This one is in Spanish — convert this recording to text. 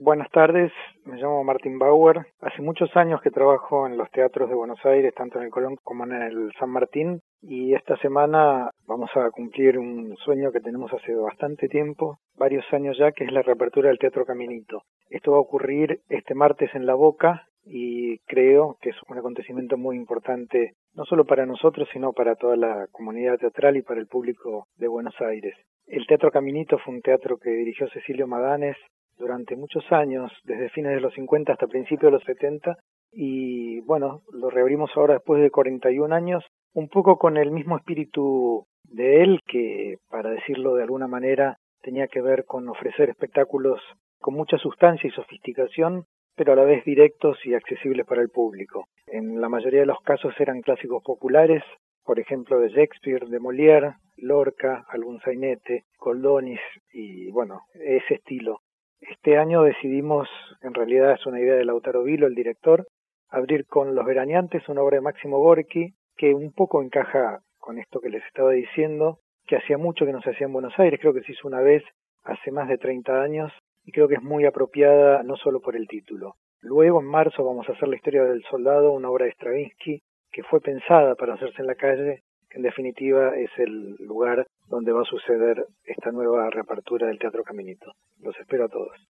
Buenas tardes, me llamo Martín Bauer. Hace muchos años que trabajo en los teatros de Buenos Aires, tanto en el Colón como en el San Martín, y esta semana vamos a cumplir un sueño que tenemos hace bastante tiempo, varios años ya, que es la reapertura del Teatro Caminito. Esto va a ocurrir este martes en La Boca y creo que es un acontecimiento muy importante, no solo para nosotros, sino para toda la comunidad teatral y para el público de Buenos Aires. El Teatro Caminito fue un teatro que dirigió Cecilio Madanes durante muchos años, desde fines de los 50 hasta principios de los 70, y bueno, lo reabrimos ahora después de 41 años, un poco con el mismo espíritu de él, que, para decirlo de alguna manera, tenía que ver con ofrecer espectáculos con mucha sustancia y sofisticación, pero a la vez directos y accesibles para el público. En la mayoría de los casos eran clásicos populares, por ejemplo de Shakespeare, de Molière, Lorca, algún sainete, Coldonis y bueno, ese estilo. Este año decidimos, en realidad es una idea de Lautaro Vilo, el director, abrir con Los Veraneantes, una obra de Máximo Gorki, que un poco encaja con esto que les estaba diciendo, que hacía mucho que no se hacía en Buenos Aires, creo que se hizo una vez hace más de 30 años, y creo que es muy apropiada no solo por el título. Luego, en marzo, vamos a hacer La Historia del Soldado, una obra de Stravinsky, que fue pensada para hacerse en la calle, que en definitiva es el lugar donde va a suceder esta nueva reapertura del Teatro Caminito. Los espero a todos.